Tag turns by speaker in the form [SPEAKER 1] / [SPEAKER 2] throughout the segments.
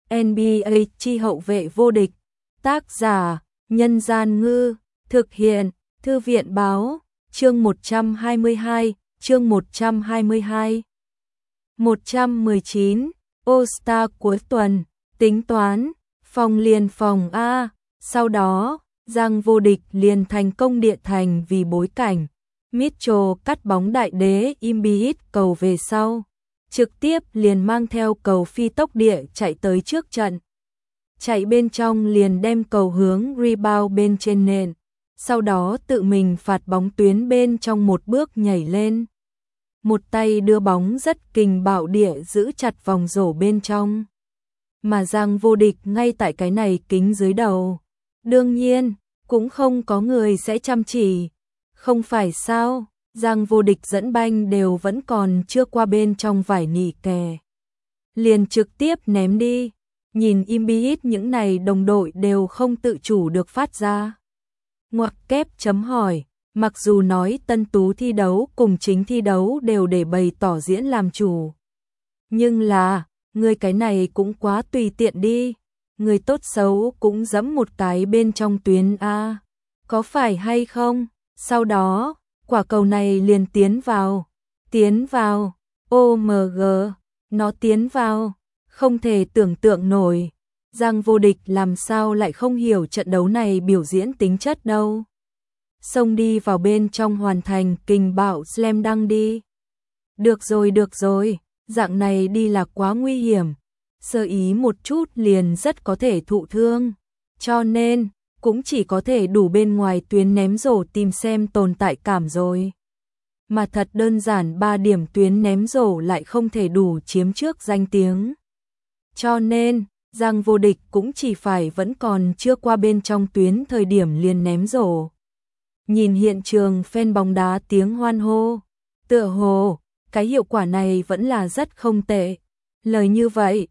[SPEAKER 1] NBA chi hậu vệ vô địch. Tác giả: Nhân Gian Ngư. Thực hiện: Thư viện Báo. Chương 122. Chương 122. 119. All-Star cuối tuần. Tính toán. Phòng liền phòng A. Sau đó, Giang Vô Địch liền thành công địa thành vì bối cảnh. Mitchell cắt bóng đại đế Embiid cầu về sau. Trực tiếp liền mang theo cầu phi tốc địa chạy tới trước trận. Chạy bên trong liền đem cầu hướng rebound bên trên nền. Sau đó tự mình phạt bóng tuyến bên trong một bước nhảy lên. Một tay đưa bóng rất kình bạo địa giữ chặt vòng rổ bên trong. Mà Giang Vô Địch ngay tại cái này kính dưới đầu. Đương nhiên, cũng không có người sẽ chăm chỉ. Không phải sao, Giang Vô Địch dẫn banh đều vẫn còn chưa qua bên trong vải nỉ kè. Liền trực tiếp ném đi. Nhìn Embiid những này đồng đội đều không tự chủ được phát ra. Ngoặc kép chấm hỏi, mặc dù nói Tân Tú thi đấu cùng chính thi đấu đều để bày tỏ diễn làm chủ. Nhưng là, người cái này cũng quá tùy tiện đi. Người tốt xấu cũng giẫm một cái bên trong tuyến A. Có phải hay không? Sau đó, quả cầu này liền tiến vào, OMG, nó tiến vào, không thể tưởng tượng nổi. Giang Vô Địch làm sao lại không hiểu trận đấu này biểu diễn tính chất đâu. Xông đi vào bên trong hoàn thành kình bạo slam dunk đi. Được rồi, dạng này đi là quá nguy hiểm. Sơ ý một chút liền rất có thể thụ thương. Cho nên, cũng chỉ có thể đủ bên ngoài tuyến ném rổ tìm xem tồn tại cảm rồi. Mà thật đơn giản 3 điểm tuyến ném rổ lại không thể đủ chiếm trước danh tiếng. Cho nên, Giang Vô Địch cũng chỉ phải vẫn còn chưa qua bên trong tuyến thời điểm liền ném rổ. Nhìn hiện trường fan bóng đá tiếng hoan hô, tựa hồ, cái hiệu quả này vẫn là rất không tệ. Lời như vậy,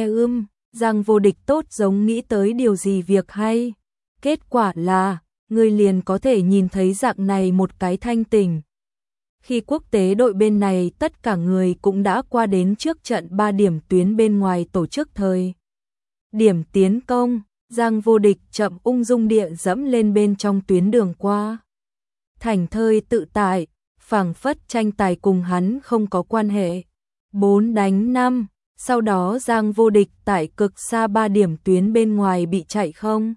[SPEAKER 1] Giang Vô Địch tốt giống nghĩ tới điều gì việc hay. Kết quả là, người liền có thể nhìn thấy dạng này một cái thanh tỉnh. Khi quốc tế đội bên này tất cả người cũng đã qua đến trước trận 3 điểm tuyến bên ngoài tổ chức thời. Điểm tiến công, Giang Vô Địch chậm ung dung địa dẫm lên bên trong tuyến đường qua. Thành thơi tự tại, phảng phất tranh tài cùng hắn không có quan hệ. 4 đánh 5, sau đó Giang Vô Địch tại cực xa 3 điểm tuyến bên ngoài bị chạy không.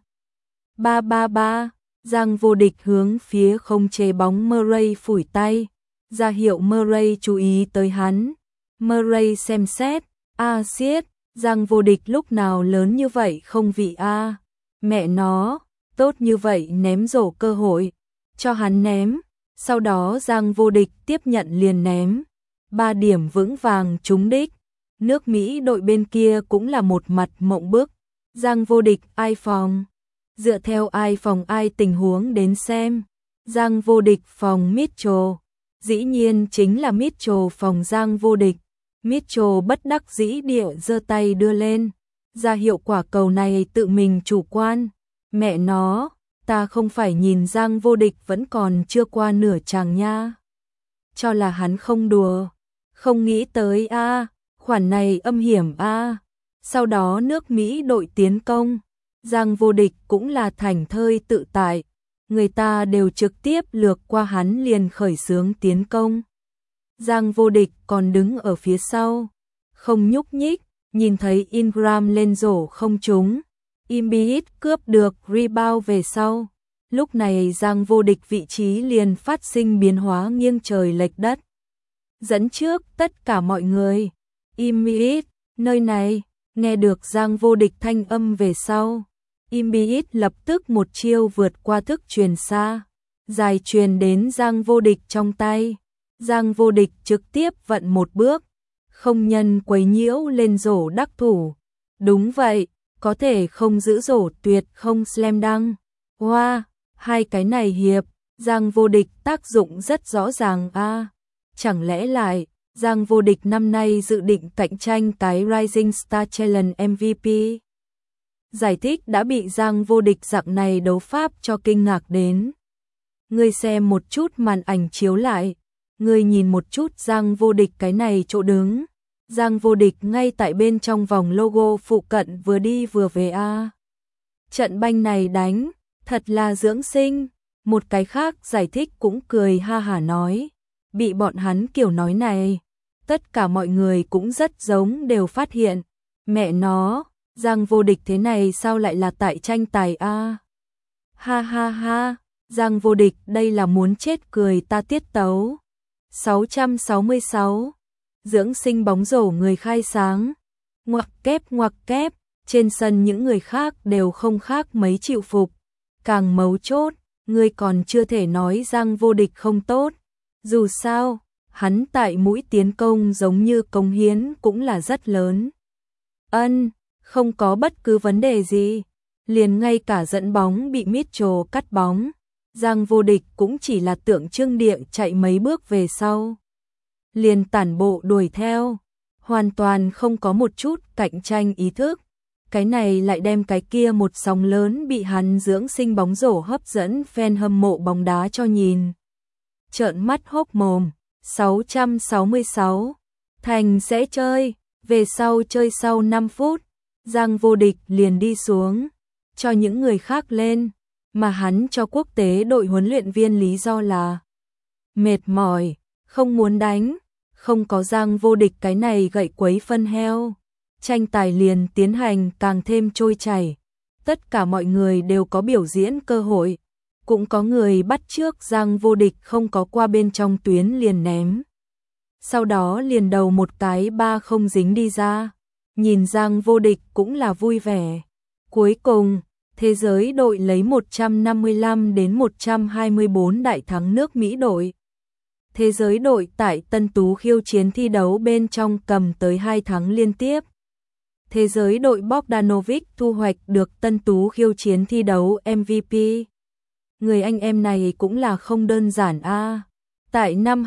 [SPEAKER 1] 3-3-3, Giang Vô Địch hướng phía không chế bóng Murray phủi tay, ra hiệu Murray chú ý tới hắn. Murray xem xét, shit, Giang Vô Địch lúc nào lớn như vậy không vị a. Mẹ nó, tốt như vậy ném rổ cơ hội, cho hắn ném, sau đó Giang Vô Địch tiếp nhận liền ném. 3 điểm vững vàng trúng đích. Nước Mỹ đội bên kia cũng là một mặt mộng bức. Giang Vô Địch ai phòng? Dựa theo ai phòng ai tình huống đến xem. Giang Vô Địch phòng Mitchell. Dĩ nhiên chính là Mitchell phòng Giang Vô Địch. Mitchell bất đắc dĩ địa giơ tay đưa lên. Ra hiệu quả cầu này tự mình chủ quan. Mẹ nó, ta không phải nhìn Giang Vô Địch vẫn còn chưa qua nửa chàng nha. Cho là hắn không đùa. Không nghĩ tới khoản này âm hiểm Sau đó nước Mỹ đội tiến công. Giang Vô Địch cũng là thảnh thơi tự tại. Người ta đều trực tiếp lược qua hắn liền khởi xướng tiến công. Giang Vô Địch còn đứng ở phía sau. Không nhúc nhích, nhìn thấy Ingram lên rổ không trúng. Embiid cướp được rebound về sau. Lúc này Giang Vô Địch vị trí liền phát sinh biến hóa nghiêng trời lệch đất. Dẫn trước tất cả mọi người. Embiid, nơi này, nghe được Giang Vô Địch thanh âm về sau. Embiid lập tức một chiêu vượt qua thức truyền xa. Dài truyền đến Giang Vô Địch trong tay. Giang Vô Địch trực tiếp vận một bước. Không nhân quấy nhiễu lên rổ đắc thủ. Đúng vậy, có thể không giữ rổ tuyệt không slam dunk. Wow, hai cái này hiệp, Giang Vô Địch tác dụng rất rõ ràng Chẳng lẽ lại, Giang Vô Địch năm nay dự định cạnh tranh cái Rising Star Challenge MVP? Giải thích đã bị Giang Vô Địch dạng này đấu pháp cho kinh ngạc đến. Ngươi xem một chút màn ảnh chiếu lại, ngươi nhìn một chút Giang Vô Địch cái này chỗ đứng. Giang Vô Địch ngay tại bên trong vòng logo phụ cận vừa đi vừa về a. Trận banh này đánh, thật là dưỡng sinh. Một cái khác giải thích cũng cười ha hả nói. Bị bọn hắn kiểu nói này, tất cả mọi người cũng rất giống đều phát hiện. Mẹ nó, Giang Vô Địch thế này sao lại là tại tranh tài a? Ha ha ha, Giang Vô Địch đây là muốn chết cười ta tiết tấu. 666. Dưỡng sinh bóng rổ người khai sáng. Ngoặc kép, trên sân những người khác đều không khác mấy chịu phục. Càng mấu chốt, ngươi còn chưa thể nói Giang Vô Địch không tốt. Dù sao, hắn tại mũi tiến công giống như cống hiến cũng là rất lớn. Không có bất cứ vấn đề gì. Liền ngay cả dẫn bóng bị Mitchell cắt bóng, Giang Vô Địch cũng chỉ là tượng trưng địa chạy mấy bước về sau. Liền tản bộ đuổi theo, hoàn toàn không có một chút cạnh tranh ý thức. Cái này lại đem cái kia một sóng lớn bị hắn dưỡng sinh bóng rổ hấp dẫn fan hâm mộ bóng đá cho nhìn. Trợn mắt hốc mồm. 666. Thành sẽ chơi, về sau chơi sau 5 phút, Giang Vô Địch liền đi xuống, cho những người khác lên, mà hắn cho quốc tế đội huấn luyện viên lý do là mệt mỏi, không muốn đánh, không có Giang Vô Địch cái này gậy quấy phân heo. Tranh tài liền tiến hành càng thêm trôi chảy, tất cả mọi người đều có biểu diễn cơ hội, cũng có người bắt chước Giang Vô Địch không có qua bên trong tuyến liền ném. Sau đó liền đầu một cái ba không dính đi ra, nhìn Giang Vô Địch cũng là vui vẻ. Cuối cùng, thế giới đội lấy 155 đến 124 đại thắng nước Mỹ đội. Thế giới đội tại Tân Tú khiêu chiến thi đấu bên trong cầm tới 2 thắng liên tiếp. Thế giới đội Bogdanovic thu hoạch được Tân Tú khiêu chiến thi đấu MVP. Người anh em này cũng là không đơn giản a. Tại năm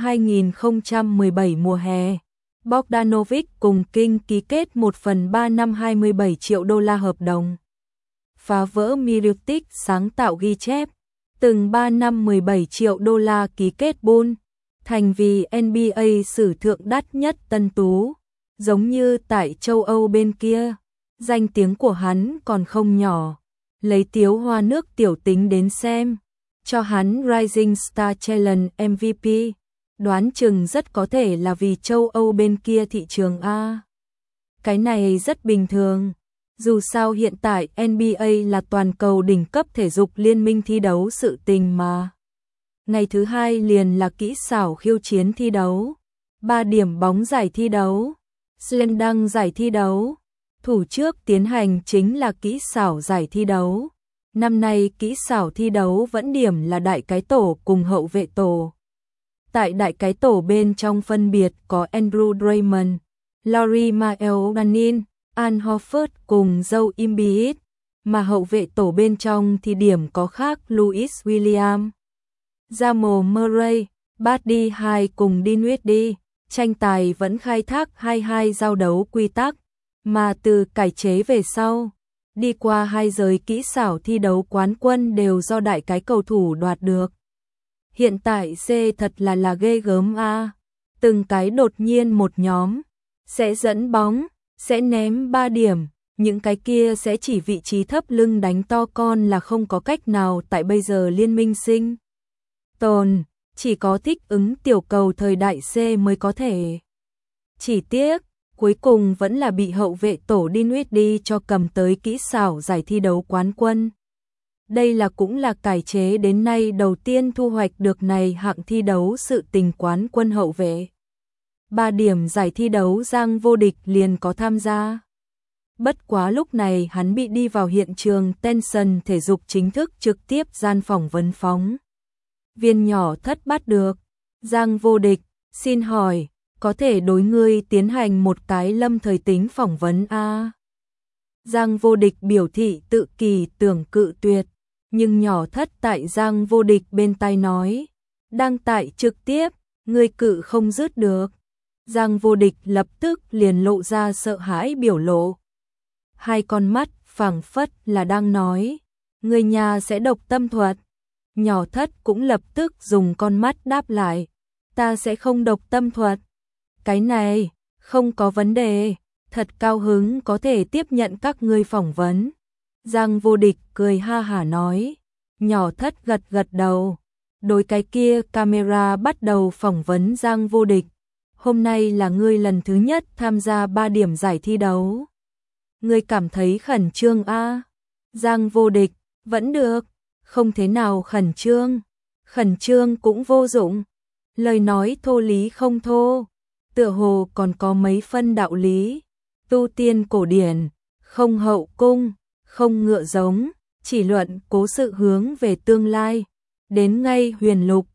[SPEAKER 1] 2017 mùa hè, Bogdanovic cùng King ký kết 1/3 năm 27 triệu đô la hợp đồng. Phá vỡ Mirotic sáng tạo ghi chép, từng 3 năm 17 triệu đô la ký kết Bull, thành vì NBA sử thượng đắt nhất Tân Tú. Giống như tại châu Âu bên kia, danh tiếng của hắn còn không nhỏ. Lấy Tiếu Hoa nước tiểu tính đến xem, cho hắn Rising Star Challenge MVP, đoán chừng rất có thể là vì châu Âu bên kia thị trường A. Cái này rất bình thường, dù sao hiện tại NBA là toàn cầu đỉnh cấp thể dục liên minh thi đấu sự tình mà. Ngày thứ hai liền là kỹ xảo khiêu chiến thi đấu, 3 điểm bóng giải thi đấu, slam dunk giải thi đấu, thủ trước tiến hành chính là kỹ xảo giải thi đấu. Năm nay kỹ xảo thi đấu vẫn điểm là đại cái tổ cùng hậu vệ tổ. Tại đại cái tổ bên trong phân biệt có Andrew Drummond, Lauri Markkanen, Al Horford cùng Joel Embiid, mà hậu vệ tổ bên trong thì điểm có khác Louis Williams, Jamal Murray, Buddy Hield cùng Dinwiddie. Tranh tài vẫn khai thác 22 giao đấu quy tắc, mà từ cải chế về sau, đi qua 2 giới kỹ xảo thi đấu quán quân đều do đại cái cầu thủ đoạt được. Hiện tại C thật là ghê gớm a. Từng cái đột nhiên một nhóm sẽ dẫn bóng, sẽ ném 3 điểm, những cái kia sẽ chỉ vị trí thấp lưng đánh to con là không có cách nào tại bây giờ liên minh sinh tồn. Chỉ có thích ứng tiểu cầu thời đại C mới có thể. Chỉ tiếc, cuối cùng vẫn là bị hậu vệ tổ Dinwiddie cho cầm tới kỹ xảo giải thi đấu quán quân. Đây là cũng là cải chế đến nay đầu tiên thu hoạch được này hạng thi đấu sự tình quán quân hậu vệ. 3 điểm giải thi đấu Giang Vô Địch liền có tham gia. Bất quá lúc này hắn bị đi vào hiện trường Tension thể dục chính thức trực tiếp gian phỏng vấn phóng. Viên nhỏ thất bắt được. Giang Vô Địch, xin hỏi, có thể đối ngươi tiến hành một cái lâm thời tính phỏng vấn a? Giang Vô Địch biểu thị tự kỳ tưởng cự tuyệt, nhưng nhỏ thất tại Giang Vô Địch bên tai nói, đang tại trực tiếp, ngươi cự không dứt được. Giang Vô Địch lập tức liền lộ ra sợ hãi biểu lộ. 2 con mắt phảng phất là đang nói, người nhà sẽ độc tâm thuật. Nhỏ thất cũng lập tức dùng con mắt đáp lại, ta sẽ không độc tâm thuật. Cái này, Không có vấn đề, thật cao hứng có thể tiếp nhận các ngươi phỏng vấn. Giang Vô Địch cười ha hả nói, nhỏ thất gật gật đầu. Đối cái kia camera bắt đầu phỏng vấn Giang Vô Địch. Hôm nay là ngươi lần thứ nhất tham gia 3 điểm giải thi đấu. Ngươi cảm thấy khẩn trương a? Giang Vô Địch, vẫn được, không thế nào khẩn trương. Khẩn trương cũng vô dụng. Lời nói thô lý không thô, tựa hồ còn có mấy phân đạo lý. Tu tiên cổ điển, không hậu cung, không ngựa giống, chỉ luận cố sự hướng về tương lai. Đến ngay huyền lục,